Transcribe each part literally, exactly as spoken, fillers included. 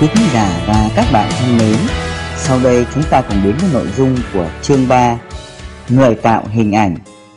quý khán giả và các bạn thân mến, sau đây chúng ta cùng đến với nội dung của chương ba, Người tạo hình ảnh.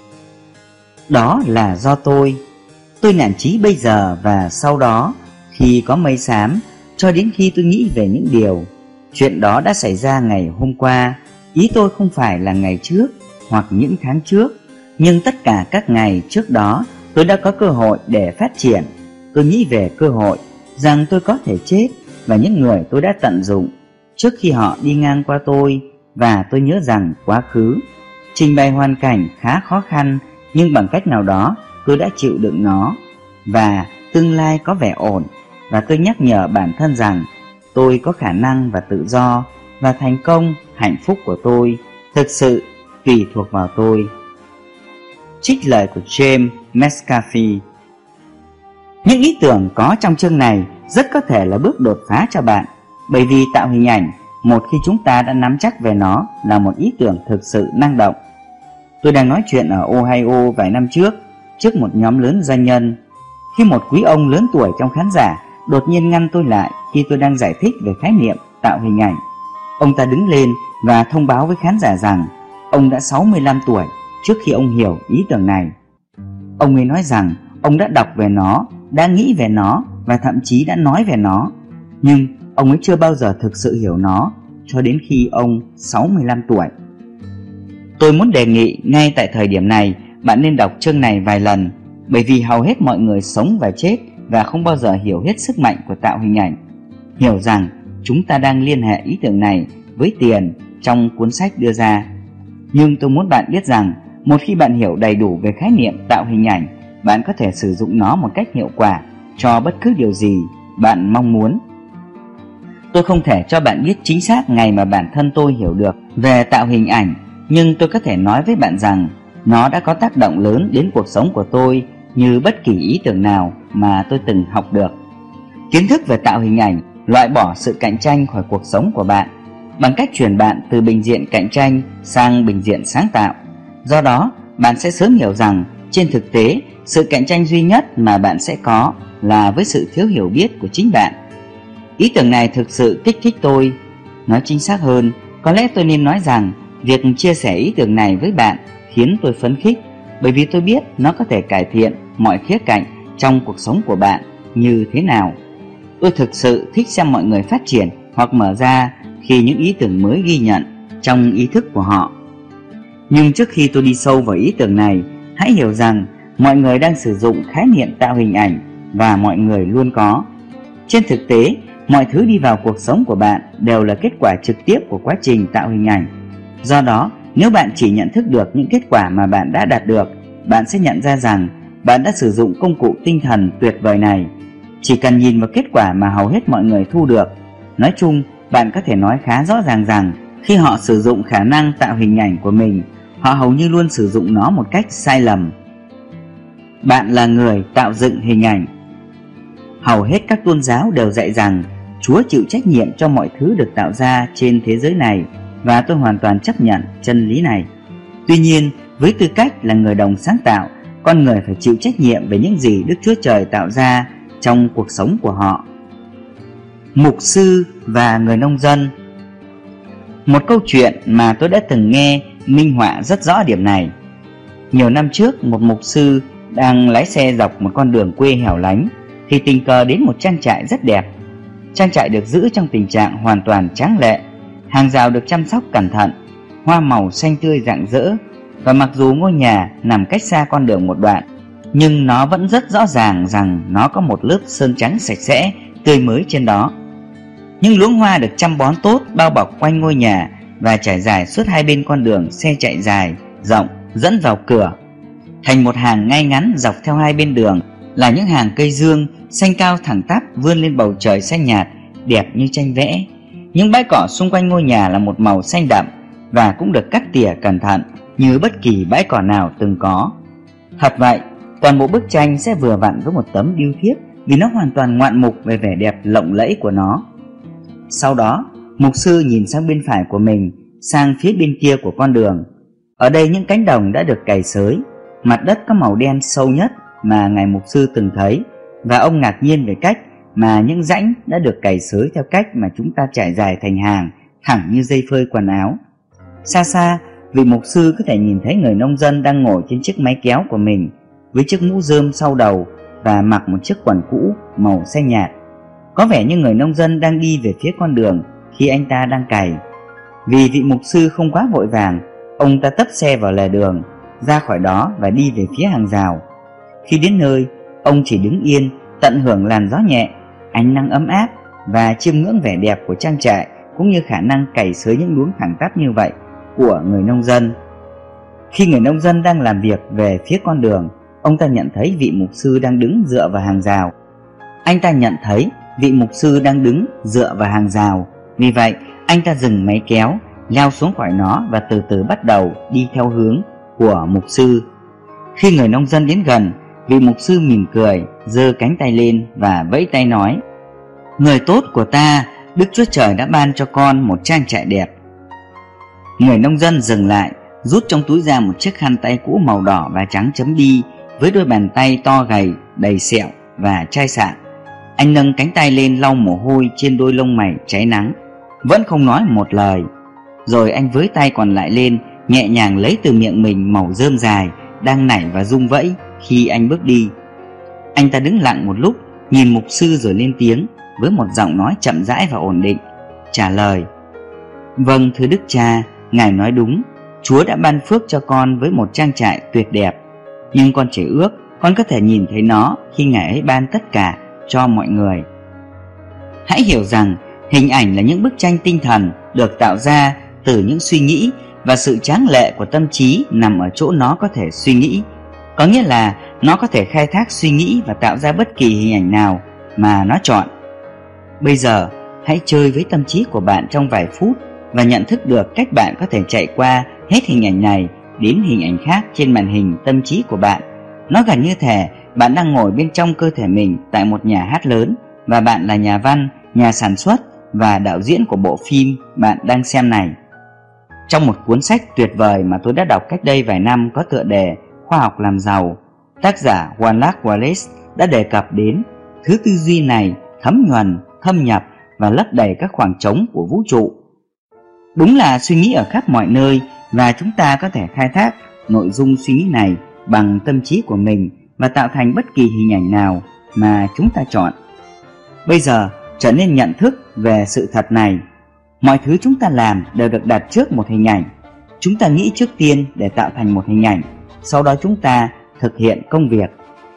Đó là do tôi. Tôi nản chí bây giờ và sau đó, khi có mây xám, cho đến khi tôi nghĩ về những điều. Chuyện đó đã xảy ra ngày hôm qua. Ý tôi không phải là ngày trước hoặc những tháng trước, nhưng tất cả các ngày trước đó tôi đã có cơ hội để phát triển. Tôi nghĩ về cơ hội rằng tôi có thể chết và những người tôi đã tận dụng trước khi họ đi ngang qua tôi. Và tôi nhớ rằng quá khứ trình bày hoàn cảnh khá khó khăn, nhưng bằng cách nào đó tôi đã chịu đựng nó. Và tương lai có vẻ ổn. Và tôi nhắc nhở bản thân rằng tôi có khả năng và tự do, và thành công, hạnh phúc của tôi thực sự tùy thuộc vào tôi. Trích lời của James McAfee. Những ý tưởng có trong chương này rất có thể là bước đột phá cho bạn, bởi vì tạo hình ảnh, một khi chúng ta đã nắm chắc về nó, là một ý tưởng thực sự năng động. Tôi đang nói chuyện ở Ohio vài năm trước, trước một nhóm lớn doanh nhân, khi một quý ông lớn tuổi trong khán giả đột nhiên ngăn tôi lại khi tôi đang giải thích về khái niệm tạo hình ảnh. Ông ta đứng lên và thông báo với khán giả rằng ông đã sáu mươi lăm tuổi trước khi ông hiểu ý tưởng này. Ông ấy nói rằng ông đã đọc về nó, đã nghĩ về nó và thậm chí đã nói về nó, nhưng ông ấy chưa bao giờ thực sự hiểu nó cho đến khi ông sáu mươi lăm tuổi. Tôi muốn đề nghị ngay tại thời điểm này bạn nên đọc chương này vài lần, bởi vì hầu hết mọi người sống và chết và không bao giờ hiểu hết sức mạnh của tạo hình ảnh. Hiểu rằng chúng ta đang liên hệ ý tưởng này với tiền trong cuốn sách đưa ra. Nhưng tôi muốn bạn biết rằng một khi bạn hiểu đầy đủ về khái niệm tạo hình ảnh, bạn có thể sử dụng nó một cách hiệu quả cho bất cứ điều gì bạn mong muốn. Tôi không thể cho bạn biết chính xác ngày mà bản thân tôi hiểu được về tạo hình ảnh, nhưng tôi có thể nói với bạn rằng nó đã có tác động lớn đến cuộc sống của tôi như bất kỳ ý tưởng nào mà tôi từng học được. Kiến thức về tạo hình ảnh loại bỏ sự cạnh tranh khỏi cuộc sống của bạn bằng cách chuyển bạn từ bình diện cạnh tranh sang bình diện sáng tạo. Do đó, bạn sẽ sớm hiểu rằng trên thực tế, sự cạnh tranh duy nhất mà bạn sẽ có là với sự thiếu hiểu biết của chính bạn. Ý tưởng này thực sự kích thích tôi. Nói chính xác hơn, có lẽ tôi nên nói rằng việc chia sẻ ý tưởng này với bạn khiến tôi phấn khích, bởi vì tôi biết nó có thể cải thiện mọi khía cạnh trong cuộc sống của bạn như thế nào. Tôi thực sự thích xem mọi người phát triển hoặc mở ra khi những ý tưởng mới ghi nhận trong ý thức của họ. Nhưng trước khi tôi đi sâu vào ý tưởng này, hãy hiểu rằng mọi người đang sử dụng khái niệm tạo hình ảnh và mọi người luôn có. Trên thực tế, mọi thứ đi vào cuộc sống của bạn đều là kết quả trực tiếp của quá trình tạo hình ảnh. Do đó, nếu bạn chỉ nhận thức được những kết quả mà bạn đã đạt được, bạn sẽ nhận ra rằng bạn đã sử dụng công cụ tinh thần tuyệt vời này. Chỉ cần nhìn vào kết quả mà hầu hết mọi người thu được. Nói chung, bạn có thể nói khá rõ ràng rằng khi họ sử dụng khả năng tạo hình ảnh của mình, họ hầu như luôn sử dụng nó một cách sai lầm. Bạn là người tạo dựng hình ảnh. Hầu hết các tôn giáo đều dạy rằng Chúa chịu trách nhiệm cho mọi thứ được tạo ra trên thế giới này, và tôi hoàn toàn chấp nhận chân lý này. Tuy nhiên, với tư cách là người đồng sáng tạo, con người phải chịu trách nhiệm về những gì Đức Chúa Trời tạo ra trong cuộc sống của họ. Mục sư và người nông dân. Một câu chuyện mà tôi đã từng nghe minh họa rất rõ điểm này. Nhiều năm trước, một mục sư đang lái xe dọc một con đường quê hẻo lánh thì tình cờ đến một trang trại rất đẹp. Trang trại được giữ trong tình trạng hoàn toàn tráng lệ, hàng rào được chăm sóc cẩn thận, hoa màu xanh tươi rạng rỡ, và mặc dù ngôi nhà nằm cách xa con đường một đoạn, nhưng nó vẫn rất rõ ràng rằng nó có một lớp sơn trắng sạch sẽ, tươi mới trên đó. Những luống hoa được chăm bón tốt bao bọc quanh ngôi nhà và trải dài suốt hai bên con đường xe chạy dài, rộng dẫn vào cửa. Thành một hàng ngay ngắn dọc theo hai bên đường là những hàng cây dương xanh cao thẳng tắp vươn lên bầu trời xanh nhạt, đẹp như tranh vẽ. Những bãi cỏ xung quanh ngôi nhà là một màu xanh đậm và cũng được cắt tỉa cẩn thận như bất kỳ bãi cỏ nào từng có. Thật vậy, toàn bộ bức tranh sẽ vừa vặn với một tấm điêu thiếp vì nó hoàn toàn ngoạn mục về vẻ đẹp lộng lẫy của nó. Sau đó, mục sư nhìn sang bên phải của mình, sang phía bên kia của con đường. Ở đây những cánh đồng đã được cày xới, mặt đất có màu đen sâu nhất mà ngài mục sư từng thấy, và ông ngạc nhiên về cách mà những rãnh đã được cày xới theo cách mà chúng ta trải dài thành hàng, thẳng như dây phơi quần áo. Xa xa, vị mục sư có thể nhìn thấy người nông dân đang ngồi trên chiếc máy kéo của mình với chiếc mũ rơm sau đầu và mặc một chiếc quần cũ màu xanh nhạt. Có vẻ như người nông dân đang đi về phía con đường khi anh ta đang cày. Vì vị mục sư không quá vội vàng, ông ta tấp xe vào lề đường, ra khỏi đó và đi về phía hàng rào. Khi đến nơi, ông chỉ đứng yên, tận hưởng làn gió nhẹ, ánh nắng ấm áp và chiêm ngưỡng vẻ đẹp của trang trại, cũng như khả năng cày xới những luống thẳng tắp như vậy của người nông dân. Khi người nông dân đang làm việc về phía con đường, ông ta nhận thấy vị mục sư đang đứng dựa vào hàng rào. Anh ta nhận thấy vị mục sư đang đứng dựa vào hàng rào. Vì vậy, anh ta dừng máy kéo, leo xuống khỏi nó và từ từ bắt đầu đi theo hướng của mục sư. Khi người nông dân đến gần, vị mục sư mỉm cười, giơ cánh tay lên và vẫy tay nói: "Người tốt của ta, Đức Chúa Trời đã ban cho con một trang trại đẹp." Người nông dân dừng lại, rút trong túi ra một chiếc khăn tay cũ màu đỏ và trắng chấm bi với đôi bàn tay to gầy, đầy sẹo và chai sạn. Anh nâng cánh tay lên lau mồ hôi trên đôi lông mày cháy nắng, vẫn không nói một lời. Rồi anh với tay còn lại lên, nhẹ nhàng lấy từ miệng mình mẩu rơm dài đang nảy và rung vẫy khi anh bước đi. Anh ta đứng lặng một lúc, nhìn mục sư rồi lên tiếng với một giọng nói chậm rãi và ổn định, trả lời: "Vâng, thưa Đức Cha, Ngài nói đúng. Chúa đã ban phước cho con với một trang trại tuyệt đẹp. Nhưng con chỉ ước con có thể nhìn thấy nó khi Ngài ấy ban tất cả cho mọi người." Hãy hiểu rằng hình ảnh là những bức tranh tinh thần được tạo ra từ những suy nghĩ, và sự tráng lệ của tâm trí nằm ở chỗ nó có thể suy nghĩ. Có nghĩa là nó có thể khai thác suy nghĩ và tạo ra bất kỳ hình ảnh nào mà nó chọn. Bây giờ, hãy chơi với tâm trí của bạn trong vài phút và nhận thức được cách bạn có thể chạy qua hết hình ảnh này đến hình ảnh khác trên màn hình tâm trí của bạn. Nó gần như thể bạn đang ngồi bên trong cơ thể mình tại một nhà hát lớn, và bạn là nhà văn, nhà sản xuất và đạo diễn của bộ phim bạn đang xem này. Trong một cuốn sách tuyệt vời mà tôi đã đọc cách đây vài năm có tựa đề Khoa học làm giàu, tác giả Wallace Wallace đã đề cập đến thứ tư duy này thấm nhuần, thâm nhập và lấp đầy các khoảng trống của vũ trụ. Đúng là suy nghĩ ở khắp mọi nơi, và chúng ta có thể khai thác nội dung suy nghĩ này bằng tâm trí của mình và tạo thành bất kỳ hình ảnh nào mà chúng ta chọn. Bây giờ trở nên nhận thức về sự thật này. Mọi thứ chúng ta làm đều được đặt trước một hình ảnh. Chúng ta nghĩ trước tiên để tạo thành một hình ảnh, sau đó chúng ta thực hiện công việc.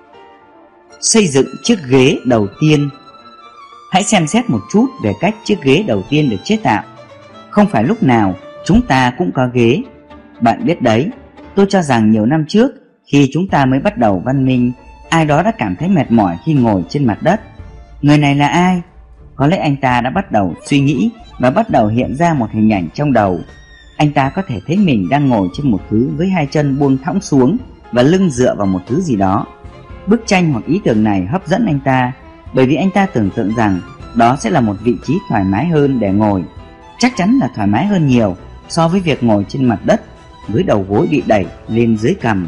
Xây dựng chiếc ghế đầu tiên. Hãy xem xét một chút về cách chiếc ghế đầu tiên được chế tạo. Không phải lúc nào chúng ta cũng có ghế. Bạn biết đấy, tôi cho rằng nhiều năm trước, khi chúng ta mới bắt đầu văn minh, ai đó đã cảm thấy mệt mỏi khi ngồi trên mặt đất. Người này là ai? Có lẽ anh ta đã bắt đầu suy nghĩ và bắt đầu hiện ra một hình ảnh trong đầu. Anh ta có thể thấy mình đang ngồi trên một thứ với hai chân buông thõng xuống và lưng dựa vào một thứ gì đó. Bức tranh hoặc ý tưởng này hấp dẫn anh ta, bởi vì anh ta tưởng tượng rằng đó sẽ là một vị trí thoải mái hơn để ngồi. Chắc chắn là thoải mái hơn nhiều so với việc ngồi trên mặt đất với đầu gối bị đẩy lên dưới cằm.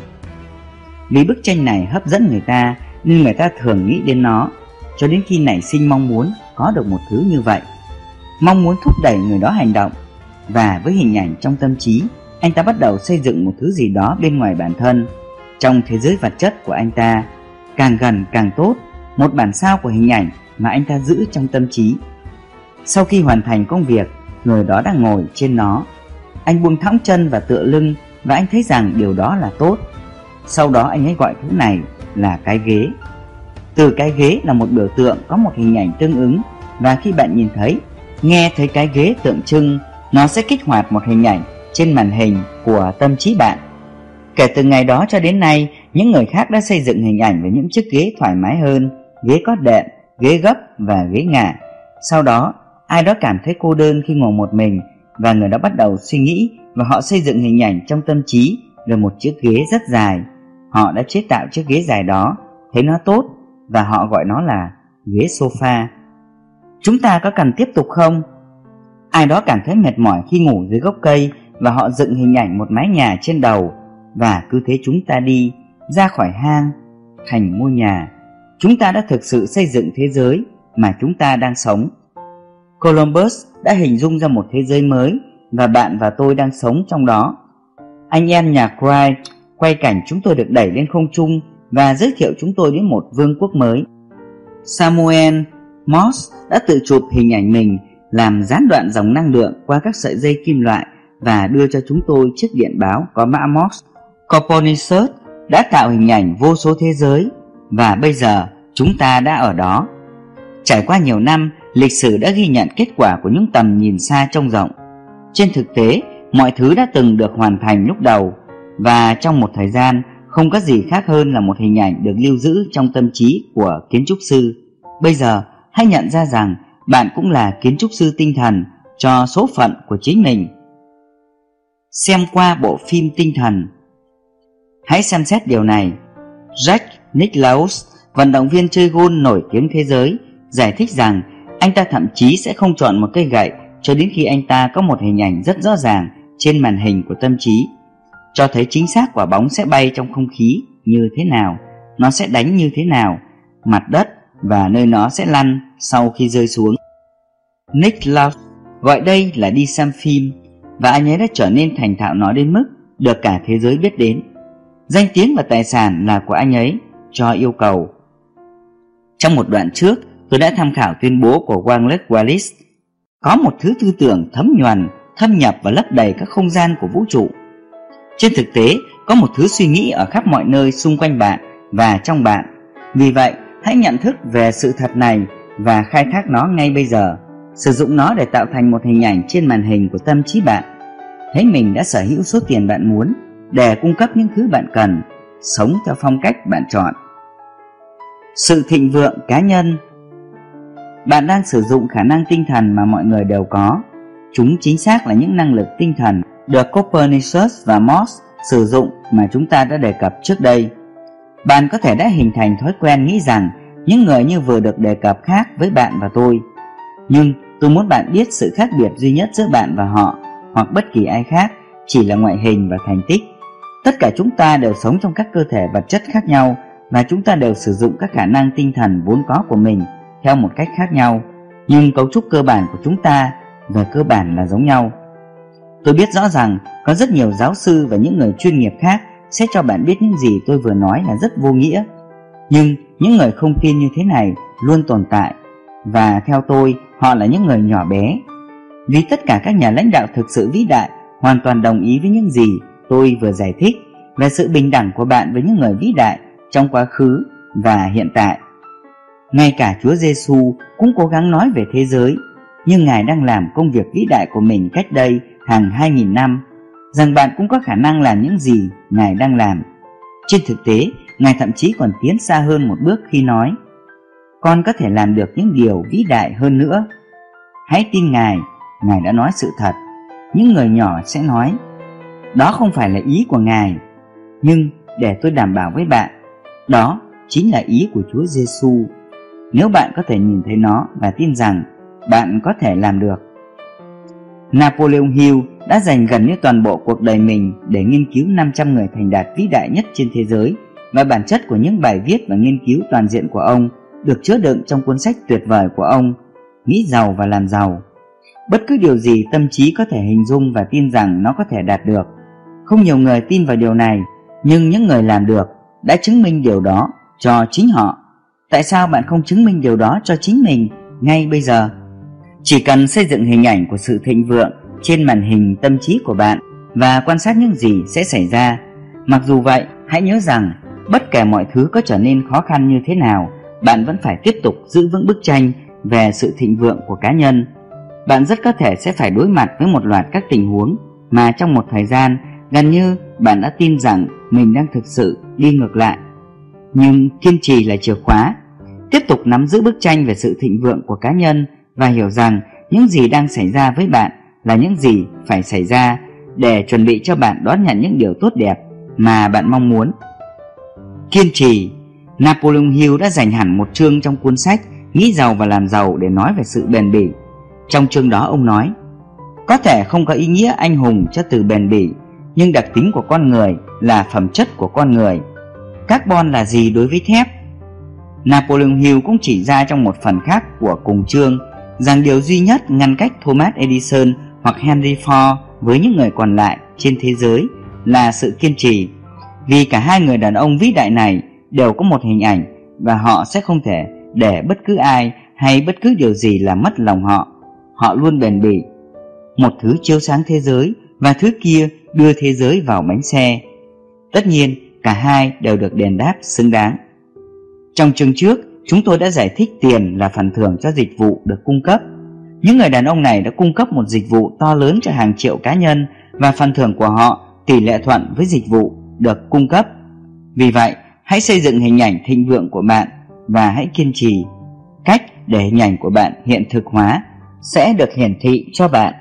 Vì bức tranh này hấp dẫn người ta nên người ta thường nghĩ đến nó, cho đến khi nảy sinh mong muốn có được một thứ như vậy. Mong muốn thúc đẩy người đó hành động, và với hình ảnh trong tâm trí, anh ta bắt đầu xây dựng một thứ gì đó bên ngoài bản thân. Trong thế giới vật chất của anh ta, càng gần càng tốt, một bản sao của hình ảnh mà anh ta giữ trong tâm trí. Sau khi hoàn thành công việc, người đó đang ngồi trên nó. Anh buông thõng chân và tựa lưng, và anh thấy rằng điều đó là tốt. Sau đó anh ấy gọi thứ này là cái ghế. Từ cái ghế là một biểu tượng có một hình ảnh tương ứng, và khi bạn nhìn thấy, nghe thấy cái ghế tượng trưng, nó sẽ kích hoạt một hình ảnh trên màn hình của tâm trí bạn. Kể từ ngày đó cho đến nay, những người khác đã xây dựng hình ảnh về những chiếc ghế thoải mái hơn, ghế có đệm, ghế gấp và ghế ngả. Sau đó, ai đó cảm thấy cô đơn khi ngồi một mình, và người đó bắt đầu suy nghĩ, và họ xây dựng hình ảnh trong tâm trí về một chiếc ghế rất dài. Họ đã chế tạo chiếc ghế dài đó, thấy nó tốt, và họ gọi nó là ghế sofa. Chúng ta có cần tiếp tục không? Ai đó cảm thấy mệt mỏi khi ngủ dưới gốc cây, và họ dựng hình ảnh một mái nhà trên đầu, và cứ thế chúng ta đi ra khỏi hang thành ngôi nhà. Chúng ta đã thực sự xây dựng thế giới mà chúng ta đang sống. Columbus đã hình dung ra một thế giới mới và bạn và tôi đang sống trong đó. Anh em nhà Wright quay cảnh chúng tôi được đẩy lên không trung và giới thiệu chúng tôi đến một vương quốc mới. Samuel Morse đã tự chụp hình ảnh mình làm gián đoạn dòng năng lượng qua các sợi dây kim loại và đưa cho chúng tôi chiếc điện báo có mã Morse. Copernicus đã tạo hình ảnh vô số thế giới và bây giờ chúng ta đã ở đó. Trải qua nhiều năm, lịch sử đã ghi nhận kết quả của những tầm nhìn xa trông rộng. Trên thực tế, mọi thứ đã từng được hoàn thành lúc đầu và trong một thời gian không có gì khác hơn là một hình ảnh được lưu giữ trong tâm trí của kiến trúc sư. Bây giờ, hãy nhận ra rằng bạn cũng là kiến trúc sư tinh thần cho số phận của chính mình. Xem qua bộ phim tinh thần. Hãy xem xét điều này. Jack Nicklaus, vận động viên chơi golf nổi tiếng thế giới, giải thích rằng anh ta thậm chí sẽ không chọn một cây gậy cho đến khi anh ta có một hình ảnh rất rõ ràng trên màn hình của tâm trí, cho thấy chính xác quả bóng sẽ bay trong không khí như thế nào, nó sẽ đánh như thế nào, mặt đất và nơi nó sẽ lăn sau khi rơi xuống. Nicklaus gọi đây là đi xem phim, và anh ấy đã trở nên thành thạo nó đến mức được cả thế giới biết đến. Danh tiếng và tài sản là của anh ấy cho yêu cầu. Trong một đoạn trước, tôi đã tham khảo tuyên bố của Wallace Wallace. Có một thứ tư tưởng thấm nhuần, thâm nhập và lấp đầy các không gian của vũ trụ. Trên thực tế, có một thứ suy nghĩ ở khắp mọi nơi xung quanh bạn và trong bạn. Vì vậy, hãy nhận thức về sự thật này và khai thác nó ngay bây giờ. Sử dụng nó để tạo thành một hình ảnh trên màn hình của tâm trí bạn. Thấy mình đã sở hữu số tiền bạn muốn để cung cấp những thứ bạn cần, sống theo phong cách bạn chọn. Sự thịnh vượng cá nhân. Bạn đang sử dụng khả năng tinh thần mà mọi người đều có. Chúng chính xác là những năng lực tinh thần được Copernicus và Morse sử dụng mà chúng ta đã đề cập trước đây. Bạn có thể đã hình thành thói quen nghĩ rằng những người như vừa được đề cập khác với bạn và tôi. Nhưng tôi muốn bạn biết sự khác biệt duy nhất giữa bạn và họ hoặc bất kỳ ai khác chỉ là ngoại hình và thành tích. Tất cả chúng ta đều sống trong các cơ thể vật chất khác nhau và chúng ta đều sử dụng các khả năng tinh thần vốn có của mình theo một cách khác nhau, nhưng cấu trúc cơ bản của chúng ta về cơ bản là giống nhau. Tôi biết rõ rằng có rất nhiều giáo sư và những người chuyên nghiệp khác sẽ cho bạn biết những gì tôi vừa nói là rất vô nghĩa. Nhưng những người không tin như thế này luôn tồn tại, và theo tôi họ là những người nhỏ bé. Vì tất cả các nhà lãnh đạo thực sự vĩ đại hoàn toàn đồng ý với những gì tôi vừa giải thích về sự bình đẳng của bạn với những người vĩ đại trong quá khứ và hiện tại. Ngay cả Chúa Giêsu cũng cố gắng nói về thế giới, nhưng Ngài đang làm công việc vĩ đại của mình cách đây hàng hai nghìn năm, rằng bạn cũng có khả năng làm những gì Ngài đang làm. Trên thực tế, Ngài thậm chí còn tiến xa hơn một bước khi nói: con có thể làm được những điều vĩ đại hơn nữa. Hãy tin Ngài, Ngài đã nói sự thật. Những người nhỏ sẽ nói: đó không phải là ý của Ngài. Nhưng để tôi đảm bảo với bạn, đó chính là ý của Chúa Giêsu. Nếu bạn có thể nhìn thấy nó và tin rằng bạn có thể làm được. Napoleon Hill đã dành gần như toàn bộ cuộc đời mình để nghiên cứu năm trăm người thành đạt vĩ đại nhất trên thế giới, và bản chất của những bài viết và nghiên cứu toàn diện của ông được chứa đựng trong cuốn sách tuyệt vời của ông, Nghĩ giàu và làm giàu. Bất cứ điều gì tâm trí có thể hình dung và tin rằng nó có thể đạt được. Không nhiều người tin vào điều này, nhưng những người làm được đã chứng minh điều đó cho chính họ. Tại sao bạn không chứng minh điều đó cho chính mình ngay bây giờ? Chỉ cần xây dựng hình ảnh của sự thịnh vượng trên màn hình tâm trí của bạn và quan sát những gì sẽ xảy ra. Mặc dù vậy, hãy nhớ rằng bất kể mọi thứ có trở nên khó khăn như thế nào, bạn vẫn phải tiếp tục giữ vững bức tranh về sự thịnh vượng của cá nhân. Bạn rất có thể sẽ phải đối mặt với một loạt các tình huống mà trong một thời gian gần như bạn đã tin rằng mình đang thực sự đi ngược lại. Nhưng kiên trì là chìa khóa. Tiếp tục nắm giữ bức tranh về sự thịnh vượng của cá nhân và hiểu rằng những gì đang xảy ra với bạn là những gì phải xảy ra để chuẩn bị cho bạn đón nhận những điều tốt đẹp mà bạn mong muốn. Kiên trì. Napoleon Hill đã dành hẳn một chương trong cuốn sách Nghĩ giàu và làm giàu để nói về sự bền bỉ. Trong chương đó ông nói: có thể không có ý nghĩa anh hùng cho từ bền bỉ, nhưng đặc tính của con người là phẩm chất của con người. Carbon là gì đối với thép? Napoleon Hill cũng chỉ ra trong một phần khác của cùng chương rằng điều duy nhất ngăn cách Thomas Edison hoặc Henry Ford với những người còn lại trên thế giới là sự kiên trì. Vì cả hai người đàn ông vĩ đại này đều có một hình ảnh và họ sẽ không thể để bất cứ ai hay bất cứ điều gì làm mất lòng họ. Họ luôn bền bỉ. Một thứ chiếu sáng thế giới và thứ kia đưa thế giới vào bánh xe. Tất nhiên, cả hai đều được đền đáp xứng đáng. Trong chương trước, chúng tôi đã giải thích tiền là phần thưởng cho dịch vụ được cung cấp. Những người đàn ông này đã cung cấp một dịch vụ to lớn cho hàng triệu cá nhân và phần thưởng của họ tỷ lệ thuận với dịch vụ được cung cấp. Vì vậy, hãy xây dựng hình ảnh thịnh vượng của bạn và hãy kiên trì. Cách để hình ảnh của bạn hiện thực hóa sẽ được hiển thị cho bạn.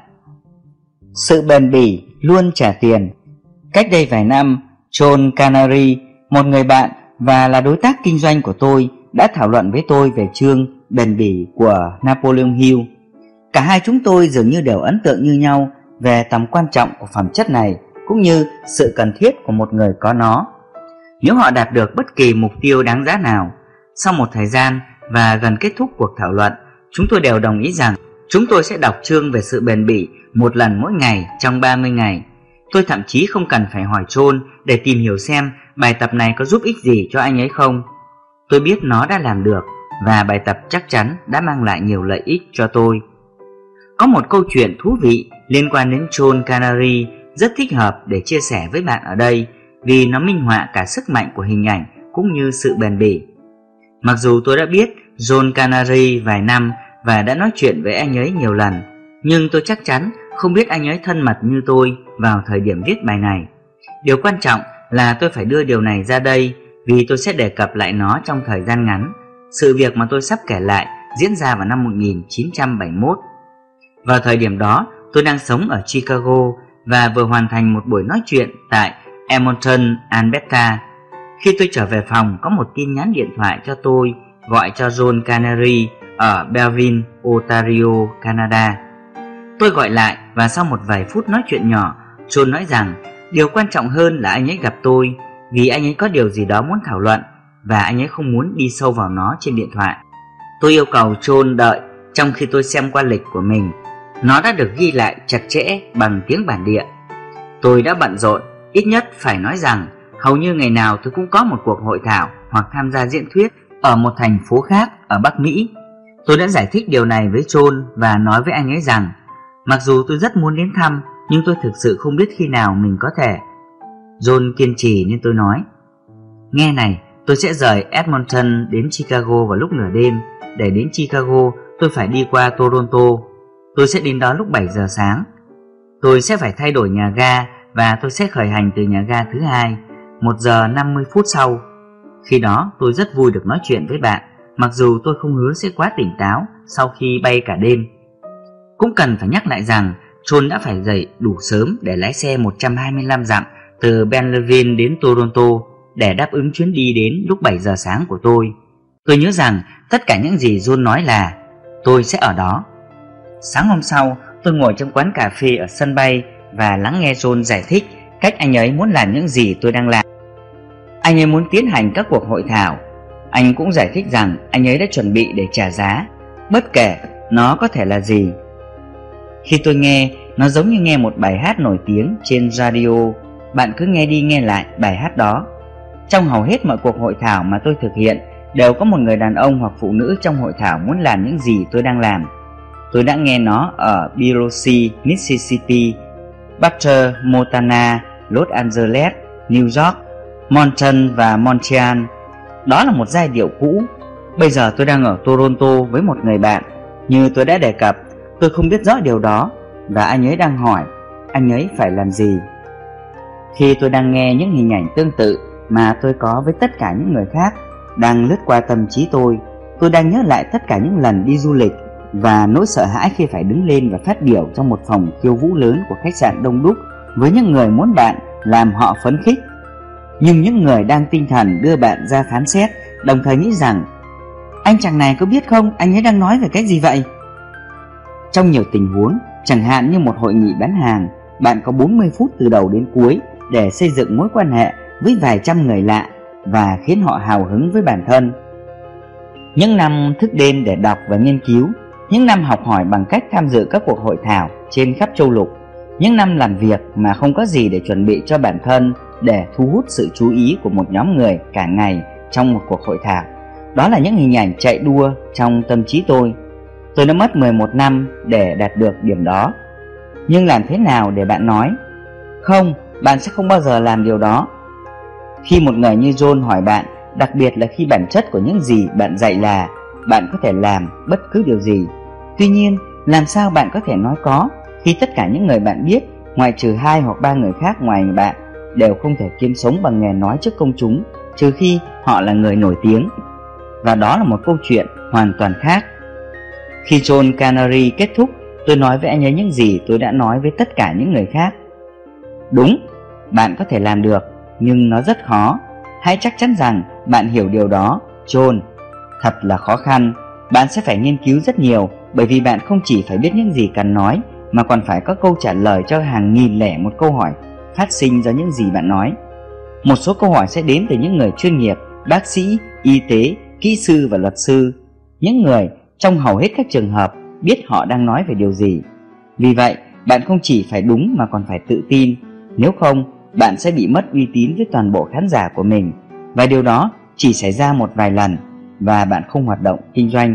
Sự bền bỉ luôn trả tiền. Cách đây vài năm, John Canary, một người bạn và là đối tác kinh doanh của tôi, đã thảo luận với tôi về chương bền bỉ của Napoleon Hill. Cả hai chúng tôi dường như đều ấn tượng như nhau về tầm quan trọng của phẩm chất này cũng như sự cần thiết của một người có nó. Nếu họ đạt được bất kỳ mục tiêu đáng giá nào, sau một thời gian và gần kết thúc cuộc thảo luận, chúng tôi đều đồng ý rằng chúng tôi sẽ đọc chương về sự bền bỉ một lần mỗi ngày trong ba mươi ngày. Tôi thậm chí không cần phải hỏi John để tìm hiểu xem bài tập này có giúp ích gì cho anh ấy không. Tôi biết nó đã làm được và bài tập chắc chắn đã mang lại nhiều lợi ích cho tôi. Có một câu chuyện thú vị liên quan đến John Canary rất thích hợp để chia sẻ với bạn ở đây vì nó minh họa cả sức mạnh của hình ảnh cũng như sự bền bỉ. Mặc dù tôi đã biết John Canary vài năm và đã nói chuyện với anh ấy nhiều lần, nhưng tôi chắc chắn không biết anh ấy thân mật như tôi vào thời điểm viết bài này. Điều quan trọng là tôi phải đưa điều này ra đây vì tôi sẽ đề cập lại nó trong thời gian ngắn. Sự việc mà tôi sắp kể lại diễn ra vào năm một nghìn chín trăm bảy mươi mốt. Vào thời điểm đó, tôi đang sống ở Chicago và vừa hoàn thành một buổi nói chuyện tại Edmonton, Alberta. Khi tôi trở về phòng, có một tin nhắn điện thoại cho tôi gọi cho John Canary ở Belleville, Ontario, Canada. Tôi gọi lại và sau một vài phút nói chuyện nhỏ, John nói rằng điều quan trọng hơn là anh ấy gặp tôi vì anh ấy có điều gì đó muốn thảo luận và anh ấy không muốn đi sâu vào nó trên điện thoại. Tôi yêu cầu John đợi trong khi tôi xem qua lịch của mình. Nó đã được ghi lại chặt chẽ bằng tiếng bản địa. Tôi đã bận rộn, ít nhất phải nói rằng hầu như ngày nào tôi cũng có một cuộc hội thảo hoặc tham gia diễn thuyết ở một thành phố khác ở Bắc Mỹ. Tôi đã giải thích điều này với John và nói với anh ấy rằng mặc dù tôi rất muốn đến thăm, nhưng tôi thực sự không biết khi nào mình có thể. John kiên trì nên tôi nói: nghe này, tôi sẽ rời Edmonton đến Chicago vào lúc nửa đêm. Để đến Chicago, tôi phải đi qua Toronto. Tôi sẽ đến đó lúc bảy giờ sáng. Tôi sẽ phải thay đổi nhà ga và tôi sẽ khởi hành từ nhà ga thứ hai một giờ năm mươi phút sau. Khi đó tôi rất vui được nói chuyện với bạn, mặc dù tôi không hứa sẽ quá tỉnh táo sau khi bay cả đêm. Cũng cần phải nhắc lại rằng John đã phải dậy đủ sớm để lái xe một trăm hai mươi lăm dặm từ Belleville đến Toronto để đáp ứng chuyến đi đến lúc bảy giờ sáng của tôi. Tôi nhớ rằng tất cả những gì John nói là tôi sẽ ở đó. Sáng hôm sau, tôi ngồi trong quán cà phê ở sân bay và lắng nghe John giải thích cách anh ấy muốn làm những gì tôi đang làm. Anh ấy muốn tiến hành các cuộc hội thảo. Anh cũng giải thích rằng anh ấy đã chuẩn bị để trả giá, bất kể nó có thể là gì. Khi tôi nghe, nó giống như nghe một bài hát nổi tiếng trên radio. Bạn cứ nghe đi nghe lại bài hát đó. Trong hầu hết mọi cuộc hội thảo mà tôi thực hiện, đều có một người đàn ông hoặc phụ nữ trong hội thảo muốn làm những gì tôi đang làm. Tôi đã nghe nó ở Biloxi, Mississippi, Butler, Montana, Los Angeles, New York, Moncton và Montreal. Đó là một giai điệu cũ. Bây giờ tôi đang ở Toronto với một người bạn. Như tôi đã đề cập, tôi không biết rõ điều đó và anh ấy đang hỏi anh ấy phải làm gì. Khi tôi đang nghe những hình ảnh tương tự mà tôi có với tất cả những người khác đang lướt qua tâm trí tôi, tôi đang nhớ lại tất cả những lần đi du lịch và nỗi sợ hãi khi phải đứng lên và phát biểu trong một phòng khiêu vũ lớn của khách sạn đông đúc với những người muốn bạn làm họ phấn khích, nhưng những người đang tinh thần đưa bạn ra phán xét, đồng thời nghĩ rằng anh chàng này có biết không anh ấy đang nói về cái gì vậy. Trong nhiều tình huống, chẳng hạn như một hội nghị bán hàng, bạn có bốn mươi phút từ đầu đến cuối để xây dựng mối quan hệ với vài trăm người lạ và khiến họ hào hứng với bản thân. những năm thức đêm để đọc và nghiên cứu, những năm học hỏi bằng cách tham dự các cuộc hội thảo trên khắp châu lục, những năm làm việc mà không có gì để chuẩn bị cho bản thân để thu hút sự chú ý của một nhóm người cả ngày trong một cuộc hội thảo. Đó là những hình ảnh chạy đua trong tâm trí tôi. Tôi đã mất mười một năm để đạt được điểm đó. Nhưng làm thế nào để bạn nói không, bạn sẽ không bao giờ làm điều đó? Khi một người như John hỏi bạn, đặc biệt là khi bản chất của những gì bạn dạy là bạn có thể làm bất cứ điều gì. Tuy nhiên, làm sao bạn có thể nói có khi tất cả những người bạn biết, ngoại trừ hai hoặc ba người khác ngoài bạn, đều không thể kiếm sống bằng nghề nói trước công chúng, trừ khi họ là người nổi tiếng? Và đó là một câu chuyện hoàn toàn khác. Khi John Canary kết thúc, tôi nói với anh ấy những gì tôi đã nói với tất cả những người khác. Đúng, bạn có thể làm được, nhưng nó rất khó. Hãy chắc chắn rằng bạn hiểu điều đó, John. Thật là khó khăn. Bạn sẽ phải nghiên cứu rất nhiều, bởi vì bạn không chỉ phải biết những gì cần nói, mà còn phải có câu trả lời cho hàng nghìn lẻ một câu hỏi phát sinh do những gì bạn nói. Một số câu hỏi sẽ đến từ những người chuyên nghiệp, bác sĩ, y tế, kỹ sư và luật sư. Những người trong hầu hết các trường hợp biết họ đang nói về điều gì. Vì vậy, bạn không chỉ phải đúng mà còn phải tự tin. Nếu không, bạn sẽ bị mất uy tín với toàn bộ khán giả của mình. Và điều đó chỉ xảy ra một vài lần, và bạn không hoạt động kinh doanh.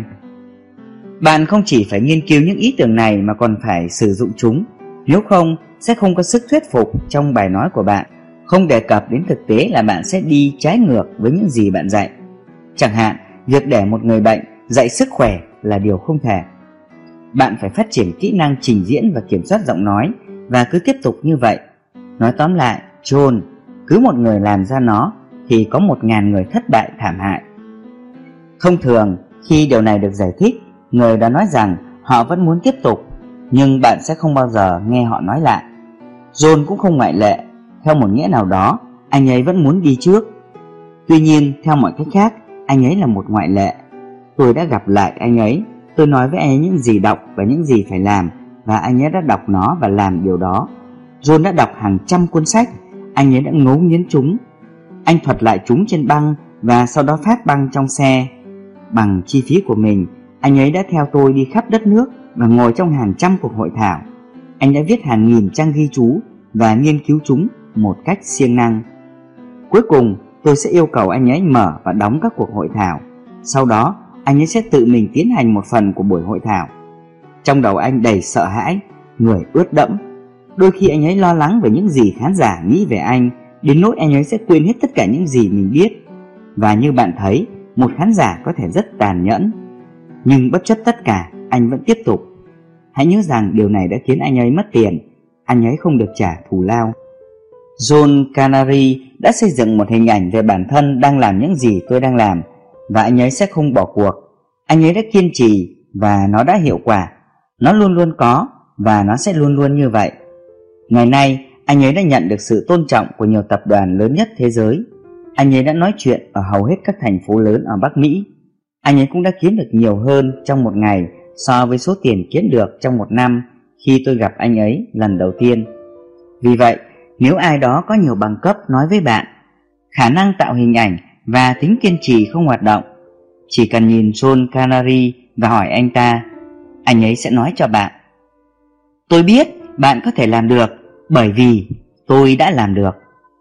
Bạn không chỉ phải nghiên cứu những ý tưởng này mà còn phải sử dụng chúng. Nếu không, sẽ không có sức thuyết phục trong bài nói của bạn. Không đề cập đến thực tế là bạn sẽ đi trái ngược với những gì bạn dạy. Chẳng hạn, việc để một người bệnh dạy sức khỏe là điều không thể. Bạn phải phát triển kỹ năng trình diễn và kiểm soát giọng nói, và cứ tiếp tục như vậy. Nói tóm lại, John, cứ một người làm ra nó thì có một ngàn người thất bại thảm hại. Thông thường, khi điều này được giải thích, người đã nói rằng họ vẫn muốn tiếp tục, nhưng bạn sẽ không bao giờ nghe họ nói lại. John cũng không ngoại lệ. Theo một nghĩa nào đó, anh ấy vẫn muốn đi trước. Tuy nhiên, theo mọi cách khác, anh ấy là một ngoại lệ. Tôi đã gặp lại anh ấy. Tôi nói với anh ấy những gì đọc và những gì phải làm, và anh ấy đã đọc nó và làm điều đó. John đã đọc hàng trăm cuốn sách. Anh ấy đã ngấu nghiến chúng. Anh thuật lại chúng trên băng và sau đó phát băng trong xe. Bằng chi phí của mình, anh ấy đã theo tôi đi khắp đất nước và ngồi trong hàng trăm cuộc hội thảo. Anh đã viết hàng nghìn trang ghi chú và nghiên cứu chúng một cách siêng năng. Cuối cùng, tôi sẽ yêu cầu anh ấy mở và đóng các cuộc hội thảo. Sau đó, anh ấy sẽ tự mình tiến hành một phần của buổi hội thảo. Trong đầu anh đầy sợ hãi, người ướt đẫm. Đôi khi anh ấy lo lắng về những gì khán giả nghĩ về anh, đến nỗi anh ấy sẽ quên hết tất cả những gì mình biết. Và như bạn thấy, một khán giả có thể rất tàn nhẫn. Nhưng bất chấp tất cả, anh vẫn tiếp tục. Hãy nhớ rằng điều này đã khiến anh ấy mất tiền. Anh ấy không được trả thù lao. John Canary đã xây dựng một hình ảnh về bản thân đang làm những gì tôi đang làm, và anh ấy sẽ không bỏ cuộc. Anh ấy đã kiên trì và nó đã hiệu quả. Nó luôn luôn có và nó sẽ luôn luôn như vậy. Ngày nay, anh ấy đã nhận được sự tôn trọng của nhiều tập đoàn lớn nhất thế giới. Anh ấy đã nói chuyện ở hầu hết các thành phố lớn ở Bắc Mỹ. Anh ấy cũng đã kiếm được nhiều hơn trong một ngày so với số tiền kiếm được trong một năm khi tôi gặp anh ấy lần đầu tiên. Vì vậy, nếu ai đó có nhiều bằng cấp nói với bạn, khả năng tạo hình ảnh và tính kiên trì không hoạt động, chỉ cần nhìn John Canary và hỏi anh ta, anh ấy sẽ nói cho bạn: tôi biết bạn có thể làm được bởi vì tôi đã làm được.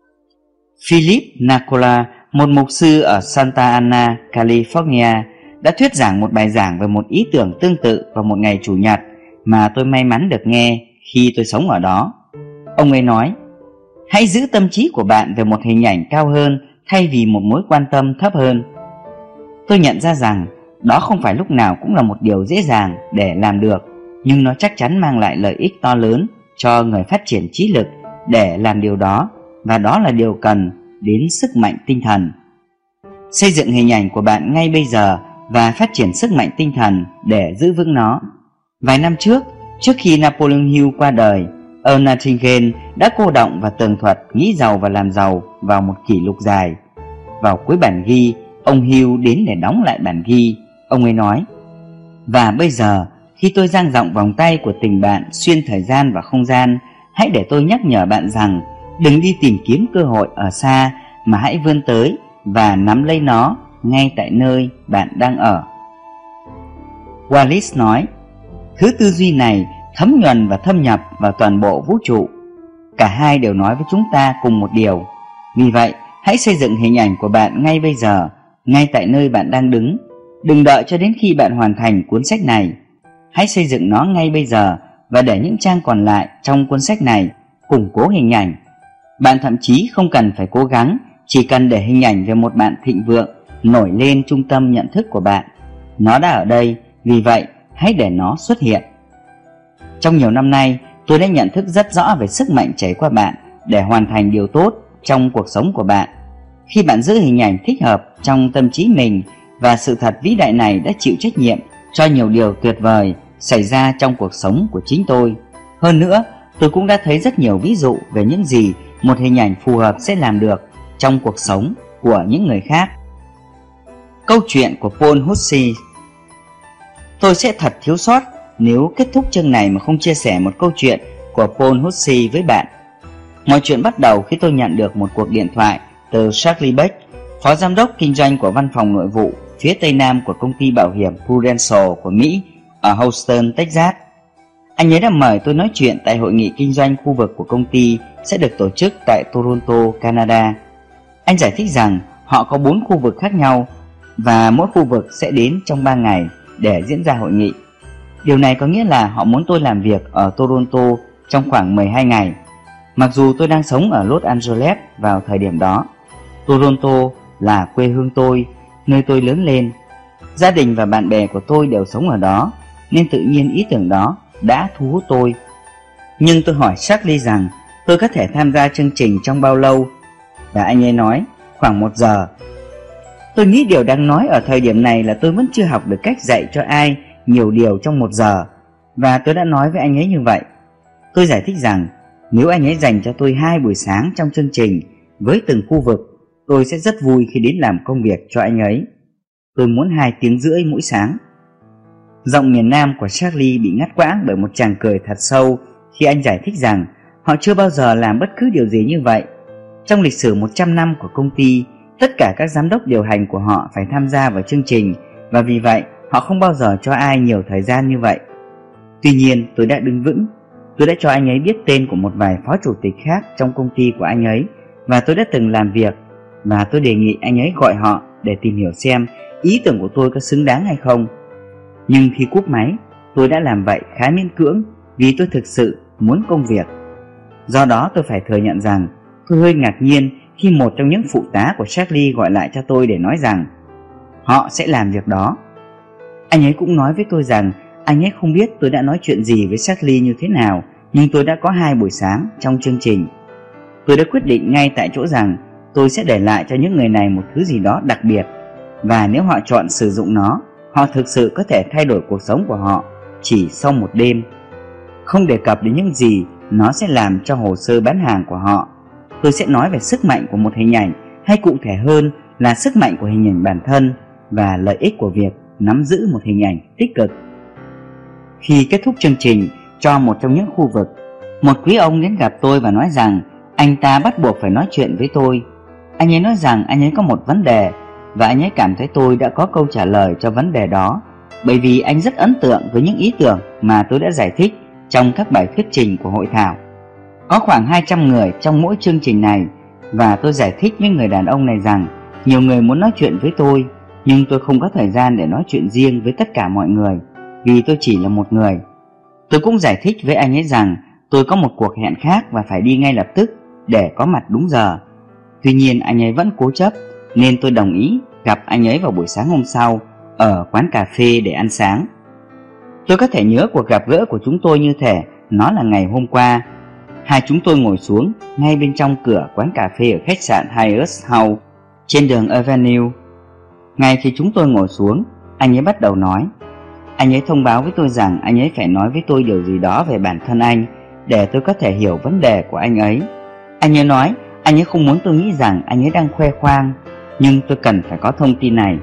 Philip Nacola, một mục sư ở Santa Ana, California, đã thuyết giảng một bài giảng về một ý tưởng tương tự vào một ngày Chủ nhật mà tôi may mắn được nghe khi tôi sống ở đó. Ông ấy nói: hãy giữ tâm trí của bạn về một hình ảnh cao hơn thay vì một mối quan tâm thấp hơn. Tôi nhận ra rằng đó không phải lúc nào cũng là một điều dễ dàng để làm được, nhưng nó chắc chắn mang lại lợi ích to lớn cho người phát triển trí lực để làm điều đó, và đó là điều cần đến sức mạnh tinh thần. Xây dựng hình ảnh của bạn ngay bây giờ và phát triển sức mạnh tinh thần để giữ vững nó. Vài năm trước, trước khi Napoleon Hill qua đời, Earl Nightingale đã cô đọng và tường thuật nghĩ giàu và làm giàu vào một kỷ lục dài. Vào cuối bản ghi, ông Hill đến để đóng lại bản ghi. Ông ấy nói: và bây giờ, khi tôi dang rộng vòng tay của tình bạn xuyên thời gian và không gian, hãy để tôi nhắc nhở bạn rằng đừng đi tìm kiếm cơ hội ở xa, mà hãy vươn tới và nắm lấy nó ngay tại nơi bạn đang ở. Wallace nói, thứ tư duy này thấm nhuần và thâm nhập vào toàn bộ vũ trụ. Cả hai đều nói với chúng ta cùng một điều. Vì vậy, hãy xây dựng hình ảnh của bạn ngay bây giờ, ngay tại nơi bạn đang đứng. Đừng đợi cho đến khi bạn hoàn thành cuốn sách này. Hãy xây dựng nó ngay bây giờ và để những trang còn lại trong cuốn sách này củng cố hình ảnh. Bạn thậm chí không cần phải cố gắng, chỉ cần để hình ảnh về một bạn thịnh vượng nổi lên trung tâm nhận thức của bạn. Nó đã ở đây, vì vậy hãy để nó xuất hiện. Trong nhiều năm nay, tôi đã nhận thức rất rõ về sức mạnh chảy qua bạn để hoàn thành điều tốt trong cuộc sống của bạn. Khi bạn giữ hình ảnh thích hợp trong tâm trí mình, và sự thật vĩ đại này đã chịu trách nhiệm cho nhiều điều tuyệt vời xảy ra trong cuộc sống của chính tôi. Hơn nữa, tôi cũng đã thấy rất nhiều ví dụ về những gì một hình ảnh phù hợp sẽ làm được trong cuộc sống của những người khác. Câu chuyện của Paul Hussey. Tôi sẽ thật thiếu sót nếu kết thúc chương này mà không chia sẻ một câu chuyện của Paul Hussey với bạn. Mọi chuyện bắt đầu khi tôi nhận được một cuộc điện thoại từ Charlie Beck, phó giám đốc kinh doanh của văn phòng nội vụ phía Tây Nam của công ty bảo hiểm Prudential của Mỹ ở Houston, Texas. Anh ấy đã mời tôi nói chuyện tại hội nghị kinh doanh khu vực của công ty sẽ được tổ chức tại Toronto, Canada. Anh giải thích rằng họ có bốn khu vực khác nhau và mỗi khu vực sẽ đến trong ba ngày để diễn ra hội nghị. Điều này có nghĩa là họ muốn tôi làm việc ở Toronto trong khoảng mười hai ngày. Mặc dù tôi đang sống ở Los Angeles vào thời điểm đó, Toronto là quê hương tôi, nơi tôi lớn lên. Gia đình và bạn bè của tôi đều sống ở đó, nên tự nhiên ý tưởng đó đã thu hút tôi. Nhưng tôi hỏi Charlie rằng tôi có thể tham gia chương trình trong bao lâu, và anh ấy nói khoảng một giờ. Tôi nghĩ điều đang nói ở thời điểm này là tôi vẫn chưa học được cách dạy cho ai nhiều điều trong một giờ, và tôi đã nói với anh ấy như vậy. Tôi giải thích rằng nếu anh ấy dành cho tôi hai buổi sáng trong chương trình với từng khu vực, tôi sẽ rất vui khi đến làm công việc cho anh ấy. Tôi muốn hai tiếng rưỡi mỗi sáng. Giọng miền Nam của Charlie bị ngắt quãng bởi một tràng cười thật sâu khi anh giải thích rằng họ chưa bao giờ làm bất cứ điều gì như vậy. Trong lịch sử một trăm năm của công ty, tất cả các giám đốc điều hành của họ phải tham gia vào chương trình, và vì vậy họ không bao giờ cho ai nhiều thời gian như vậy. Tuy nhiên, tôi đã đứng vững. Tôi đã cho anh ấy biết tên của một vài phó chủ tịch khác trong công ty của anh ấy, và tôi đã từng làm việc, và tôi đề nghị anh ấy gọi họ để tìm hiểu xem ý tưởng của tôi có xứng đáng hay không. Nhưng khi cúp máy, tôi đã làm vậy khá miễn cưỡng vì tôi thực sự muốn công việc. Do đó tôi phải thừa nhận rằng tôi hơi ngạc nhiên khi một trong những phụ tá của Charlie gọi lại cho tôi để nói rằng họ sẽ làm việc đó. Anh ấy cũng nói với tôi rằng anh ấy không biết tôi đã nói chuyện gì với Charlie như thế nào, nhưng tôi đã có hai buổi sáng trong chương trình. Tôi đã quyết định ngay tại chỗ rằng tôi sẽ để lại cho những người này một thứ gì đó đặc biệt, và nếu họ chọn sử dụng nó, họ thực sự có thể thay đổi cuộc sống của họ chỉ sau một đêm. Không đề cập đến những gì nó sẽ làm cho hồ sơ bán hàng của họ, tôi sẽ nói về sức mạnh của một hình ảnh, hay cụ thể hơn là sức mạnh của hình ảnh bản thân và lợi ích của việc nắm giữ một hình ảnh tích cực. Khi kết thúc chương trình cho một trong những khu vực, một quý ông đến gặp tôi và nói rằng anh ta bắt buộc phải nói chuyện với tôi. Anh ấy nói rằng anh ấy có một vấn đề, và anh ấy cảm thấy tôi đã có câu trả lời cho vấn đề đó, bởi vì anh rất ấn tượng với những ý tưởng mà tôi đã giải thích trong các bài thuyết trình của hội thảo. Có khoảng hai trăm người trong mỗi chương trình này, và tôi giải thích với người đàn ông này rằng nhiều người muốn nói chuyện với tôi, nhưng tôi không có thời gian để nói chuyện riêng với tất cả mọi người, vì tôi chỉ là một người. Tôi cũng giải thích với anh ấy rằng tôi có một cuộc hẹn khác và phải đi ngay lập tức để có mặt đúng giờ. Tuy nhiên anh ấy vẫn cố chấp, nên tôi đồng ý gặp anh ấy vào buổi sáng hôm sau ở quán cà phê để ăn sáng. Tôi có thể nhớ cuộc gặp gỡ của chúng tôi như thể nó là ngày hôm qua. Hai chúng tôi ngồi xuống ngay bên trong cửa quán cà phê ở khách sạn Hyatt House trên đường Avenue. Ngay khi chúng tôi ngồi xuống, anh ấy bắt đầu nói. Anh ấy thông báo với tôi rằng anh ấy phải nói với tôi điều gì đó về bản thân anh để tôi có thể hiểu vấn đề của anh ấy. Anh ấy nói anh ấy không muốn tôi nghĩ rằng anh ấy đang khoe khoang, nhưng tôi cần phải có thông tin này.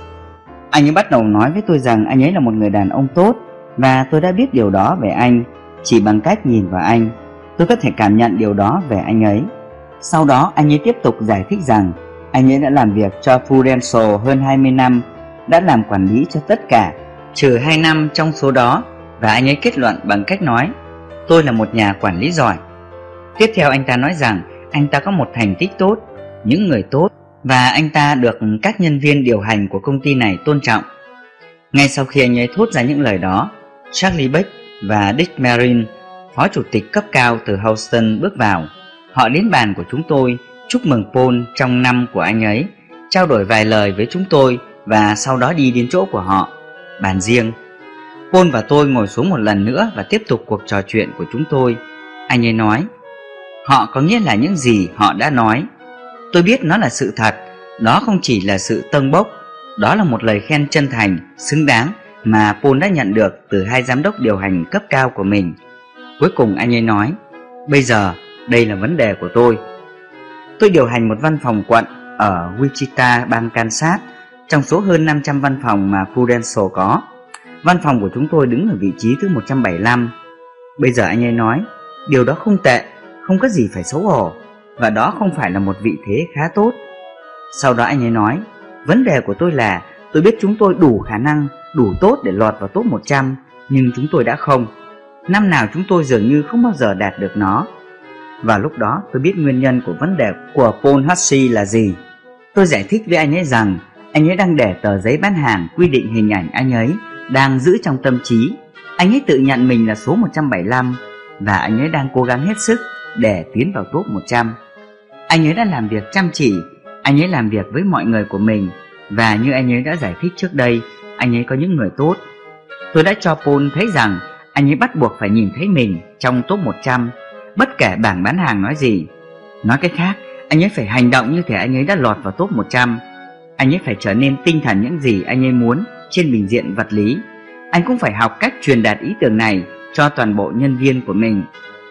Anh ấy bắt đầu nói với tôi rằng anh ấy là một người đàn ông tốt, và tôi đã biết điều đó về anh chỉ bằng cách nhìn vào anh. Tôi có thể cảm nhận điều đó về anh ấy. Sau đó anh ấy tiếp tục giải thích rằng anh ấy đã làm việc cho Prudential hơn hai mươi năm, đã làm quản lý cho tất cả, trừ hai năm trong số đó, và anh ấy kết luận bằng cách nói tôi là một nhà quản lý giỏi. Tiếp theo anh ta nói rằng anh ta có một thành tích tốt, những người tốt, và anh ta được các nhân viên điều hành của công ty này tôn trọng. Ngay sau khi anh ấy thốt ra những lời đó, Charlie Beck và Dick Marin, phó chủ tịch cấp cao từ Houston bước vào. Họ đến bàn của chúng tôi, chúc mừng Paul trong năm của anh ấy, trao đổi vài lời với chúng tôi và sau đó đi đến chỗ của họ, bàn riêng. Paul và tôi ngồi xuống một lần nữa và tiếp tục cuộc trò chuyện của chúng tôi. Anh ấy nói, họ có nghĩa là những gì họ đã nói. Tôi biết nó là sự thật, đó không chỉ là sự tâng bốc, đó là một lời khen chân thành, xứng đáng mà Paul đã nhận được từ hai giám đốc điều hành cấp cao của mình. Cuối cùng anh ấy nói, bây giờ đây là vấn đề của tôi. Tôi điều hành một văn phòng quận ở Wichita, bang Kansas, trong số hơn năm trăm văn phòng mà Prudential có. Văn phòng của chúng tôi đứng ở vị trí thứ một trăm bảy mươi lăm. Bây giờ anh ấy nói, điều đó không tệ, không có gì phải xấu hổ, và đó không phải là một vị thế khá tốt. Sau đó anh ấy nói, vấn đề của tôi là tôi biết chúng tôi đủ khả năng, đủ tốt để lọt vào top một trăm, nhưng chúng tôi đã không. Năm nào chúng tôi dường như không bao giờ đạt được nó. Và lúc đó tôi biết nguyên nhân của vấn đề của Paul Hussey là gì. Tôi giải thích với anh ấy rằng anh ấy đang để tờ giấy bán hàng quy định hình ảnh anh ấy đang giữ trong tâm trí. Anh ấy tự nhận mình là số một trăm bảy mươi lăm và anh ấy đang cố gắng hết sức để tiến vào top một trăm. Anh ấy đã làm việc chăm chỉ, anh ấy làm việc với mọi người của mình, và như anh ấy đã giải thích trước đây, anh ấy có những người tốt. Tôi đã cho Paul thấy rằng anh ấy bắt buộc phải nhìn thấy mình trong top một trăm, bất kể bảng bán hàng nói gì. Nói cách khác, anh ấy phải hành động như thể anh ấy đã lọt vào top một trăm. Anh ấy phải trở nên tinh thần những gì anh ấy muốn trên bình diện vật lý. Anh cũng phải học cách truyền đạt ý tưởng này cho toàn bộ nhân viên của mình.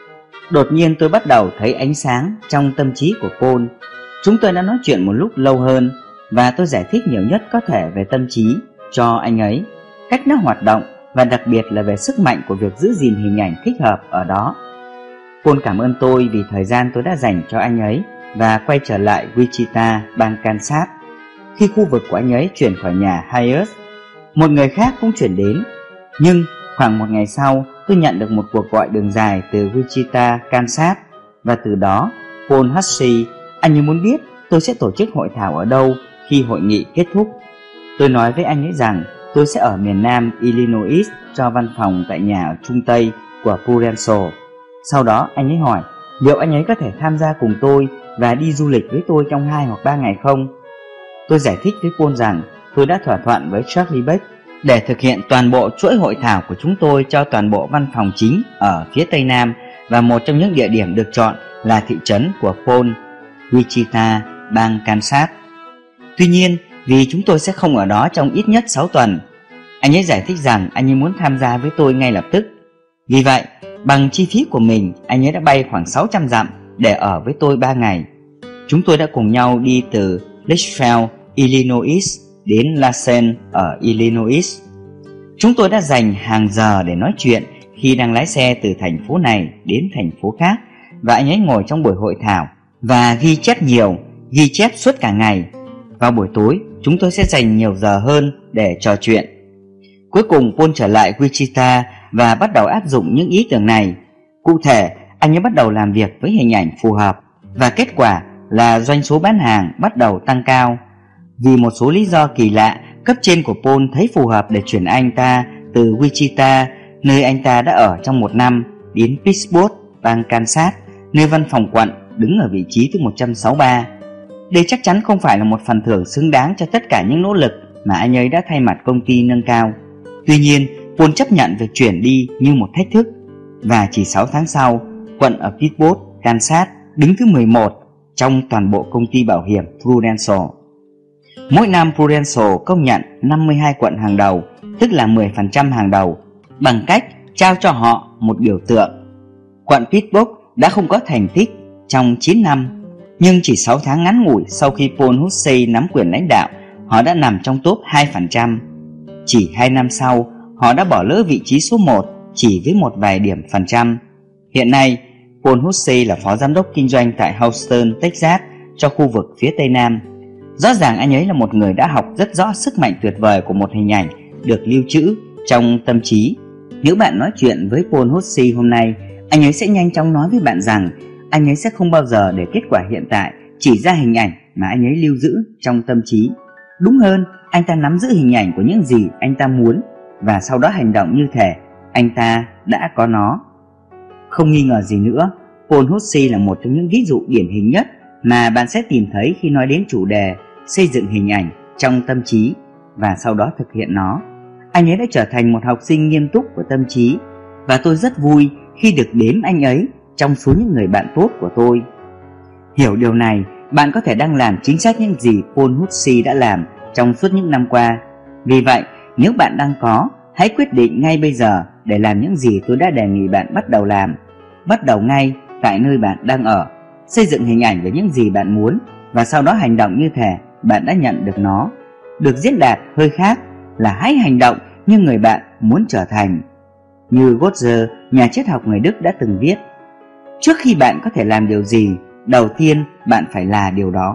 Đột nhiên tôi bắt đầu thấy ánh sáng trong tâm trí của Paul. Chúng tôi đã nói chuyện một lúc lâu hơn, và tôi giải thích nhiều nhất có thể về tâm trí cho anh ấy, cách nó hoạt động, và đặc biệt là về sức mạnh của việc giữ gìn hình ảnh thích hợp ở đó. Paul cảm ơn tôi vì thời gian tôi đã dành cho anh ấy và quay trở lại Wichita, bang Kansas. Khi khu vực của anh ấy chuyển khỏi nhà Hyatt, một người khác cũng chuyển đến. Nhưng khoảng một ngày sau, tôi nhận được một cuộc gọi đường dài từ Wichita, Kansas, và từ đó Paul Hussey, anh ấy muốn biết tôi sẽ tổ chức hội thảo ở đâu khi hội nghị kết thúc. Tôi nói với anh ấy rằng tôi sẽ ở miền Nam Illinois cho văn phòng tại nhà ở Trung Tây của Prudential. Sau đó anh ấy hỏi liệu anh ấy có thể tham gia cùng tôi và đi du lịch với tôi trong hai hoặc ba ngày không. Tôi giải thích với Paul rằng tôi đã thỏa thuận với Charlie Beck để thực hiện toàn bộ chuỗi hội thảo của chúng tôi cho toàn bộ văn phòng chính ở phía Tây Nam, và một trong những địa điểm được chọn là thị trấn của Paul, Wichita, bang Kansas. Tuy nhiên, vì chúng tôi sẽ không ở đó trong ít nhất sáu tuần, anh ấy giải thích rằng anh ấy muốn tham gia với tôi ngay lập tức. Vì vậy, bằng chi phí của mình, anh ấy đã bay khoảng sáu trăm dặm để ở với tôi ba ngày. Chúng tôi đã cùng nhau đi từ Litchfield, Illinois đến Lassen ở Illinois. Chúng tôi đã dành hàng giờ để nói chuyện khi đang lái xe từ thành phố này đến thành phố khác, và anh ấy ngồi trong buổi hội thảo và ghi chép nhiều, ghi chép suốt cả ngày. Vào buổi tối, chúng tôi sẽ dành nhiều giờ hơn để trò chuyện. Cuối cùng Paul trở lại Wichita và bắt đầu áp dụng những ý tưởng này. Cụ thể, anh ấy bắt đầu làm việc với hình ảnh phù hợp, và kết quả là doanh số bán hàng bắt đầu tăng cao. Vì một số lý do kỳ lạ, cấp trên của Paul thấy phù hợp để chuyển anh ta từ Wichita, nơi anh ta đã ở trong một năm, đến Pittsburgh, bang Kansas, nơi văn phòng quận đứng ở vị trí thứ một trăm sáu mươi ba. Đây chắc chắn không phải là một phần thưởng xứng đáng cho tất cả những nỗ lực mà anh ấy đã thay mặt công ty nâng cao. Tuy nhiên, Paul chấp nhận việc chuyển đi như một thách thức, và chỉ sáu tháng sau, quận ở Pittsburgh, Kansas đứng thứ mười một trong toàn bộ công ty bảo hiểm Prudential. Mỗi năm Prudential công nhận năm mươi hai quận hàng đầu, tức là mười phần trăm hàng đầu, bằng cách trao cho họ một biểu tượng. Quận Pittsburgh đã không có thành tích trong chín năm, nhưng chỉ sáu tháng ngắn ngủi sau khi Paul Hussey nắm quyền lãnh đạo, họ đã nằm trong top hai phần trăm. Chỉ hai năm sau, họ đã bỏ lỡ vị trí số một chỉ với một vài điểm phần trăm. Hiện nay, Paul Hussey là phó giám đốc kinh doanh tại Houston, Texas cho khu vực phía Tây Nam. Rõ ràng anh ấy là một người đã học rất rõ sức mạnh tuyệt vời của một hình ảnh được lưu trữ trong tâm trí. Nếu bạn nói chuyện với Paul Hotze hôm nay, anh ấy sẽ nhanh chóng nói với bạn rằng anh ấy sẽ không bao giờ để kết quả hiện tại chỉ ra hình ảnh mà anh ấy lưu giữ trong tâm trí. Đúng hơn, anh ta nắm giữ hình ảnh của những gì anh ta muốn và sau đó hành động như thể anh ta đã có nó. Không nghi ngờ gì nữa, Paul Hotze là một trong những ví dụ điển hình nhất mà bạn sẽ tìm thấy khi nói đến chủ đề xây dựng hình ảnh trong tâm trí và sau đó thực hiện nó. Anh ấy đã trở thành một học sinh nghiêm túc của tâm trí và tôi rất vui khi được đếm anh ấy trong số những người bạn tốt của tôi. Hiểu điều này, bạn có thể đang làm chính xác những gì Paul Hotze đã làm trong suốt những năm qua. Vì vậy, nếu bạn đang có, hãy quyết định ngay bây giờ để làm những gì tôi đã đề nghị bạn bắt đầu làm. Bắt đầu ngay tại nơi bạn đang ở. Xây dựng hình ảnh về những gì bạn muốn và sau đó hành động như thể bạn đã nhận được nó. Được diễn đạt hơi khác là hãy hành động như người bạn muốn trở thành. Như Goethe, nhà triết học người Đức đã từng viết, trước khi bạn có thể làm điều gì, đầu tiên bạn phải là điều đó.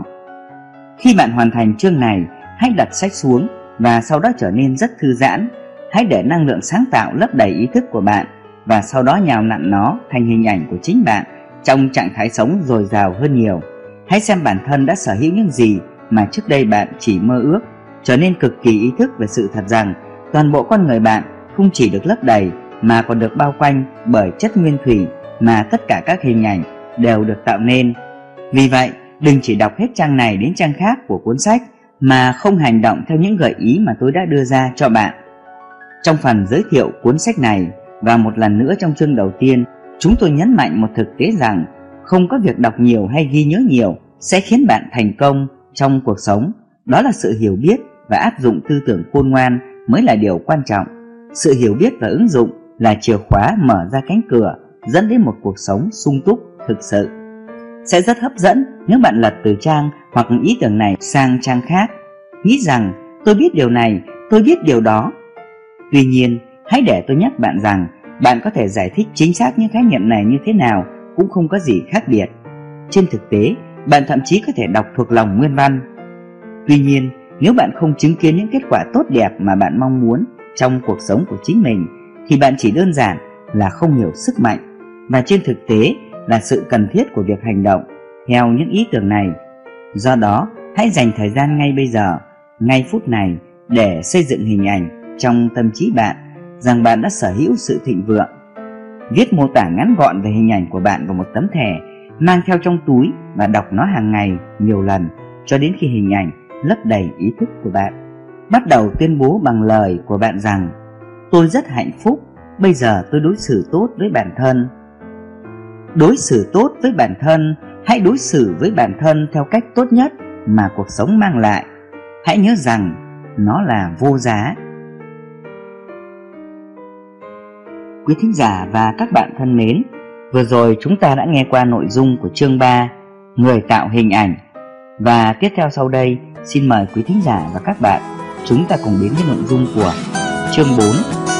Khi bạn hoàn thành chương này, hãy đặt sách xuống và sau đó trở nên rất thư giãn. Hãy để năng lượng sáng tạo lấp đầy ý thức của bạn và sau đó nhào nặn nó thành hình ảnh của chính bạn trong trạng thái sống dồi dào hơn nhiều. Hãy xem bản thân đã sở hữu những gì mà trước đây bạn chỉ mơ ước, trở nên cực kỳ ý thức về sự thật rằng toàn bộ con người bạn không chỉ được lấp đầy mà còn được bao quanh bởi chất nguyên thủy mà tất cả các hình ảnh đều được tạo nên. Vì vậy, đừng chỉ đọc hết trang này đến trang khác của cuốn sách mà không hành động theo những gợi ý mà tôi đã đưa ra cho bạn. Trong phần giới thiệu cuốn sách này và một lần nữa trong chương đầu tiên, chúng tôi nhấn mạnh một thực tế rằng không có việc đọc nhiều hay ghi nhớ nhiều sẽ khiến bạn thành công trong cuộc sống. Đó là sự hiểu biết và áp dụng tư tưởng khôn ngoan mới là điều quan trọng. Sự hiểu biết và ứng dụng là chìa khóa mở ra cánh cửa dẫn đến một cuộc sống sung túc thực sự. Sẽ rất hấp dẫn nếu bạn lật từ trang hoặc ý tưởng này sang trang khác, nghĩ rằng tôi biết điều này, tôi biết điều đó. Tuy nhiên, hãy để tôi nhắc bạn rằng bạn có thể giải thích chính xác những khái niệm này như thế nào cũng không có gì khác biệt. Trên thực tế, bạn thậm chí có thể đọc thuộc lòng nguyên văn. Tuy nhiên, nếu bạn không chứng kiến những kết quả tốt đẹp mà bạn mong muốn trong cuộc sống của chính mình, thì bạn chỉ đơn giản là không hiểu sức mạnh và trên thực tế là sự cần thiết của việc hành động theo những ý tưởng này. Do đó, hãy dành thời gian ngay bây giờ, ngay phút này để xây dựng hình ảnh trong tâm trí bạn rằng bạn đã sở hữu sự thịnh vượng. Viết mô tả ngắn gọn về hình ảnh của bạn vào một tấm thẻ, mang theo trong túi và đọc nó hàng ngày nhiều lần cho đến khi hình ảnh lấp đầy ý thức của bạn. Bắt đầu tuyên bố bằng lời của bạn rằng tôi rất hạnh phúc, bây giờ tôi đối xử tốt với bản thân. Đối xử tốt với bản thân, hãy đối xử với bản thân theo cách tốt nhất mà cuộc sống mang lại. Hãy nhớ rằng nó là vô giá. Quý thính giả và các bạn thân mến, vừa rồi chúng ta đã nghe qua nội dung của chương ba, Người tạo hình ảnh. Và tiếp theo sau đây, xin mời quý thính giả và các bạn chúng ta cùng đến với nội dung của chương bốn,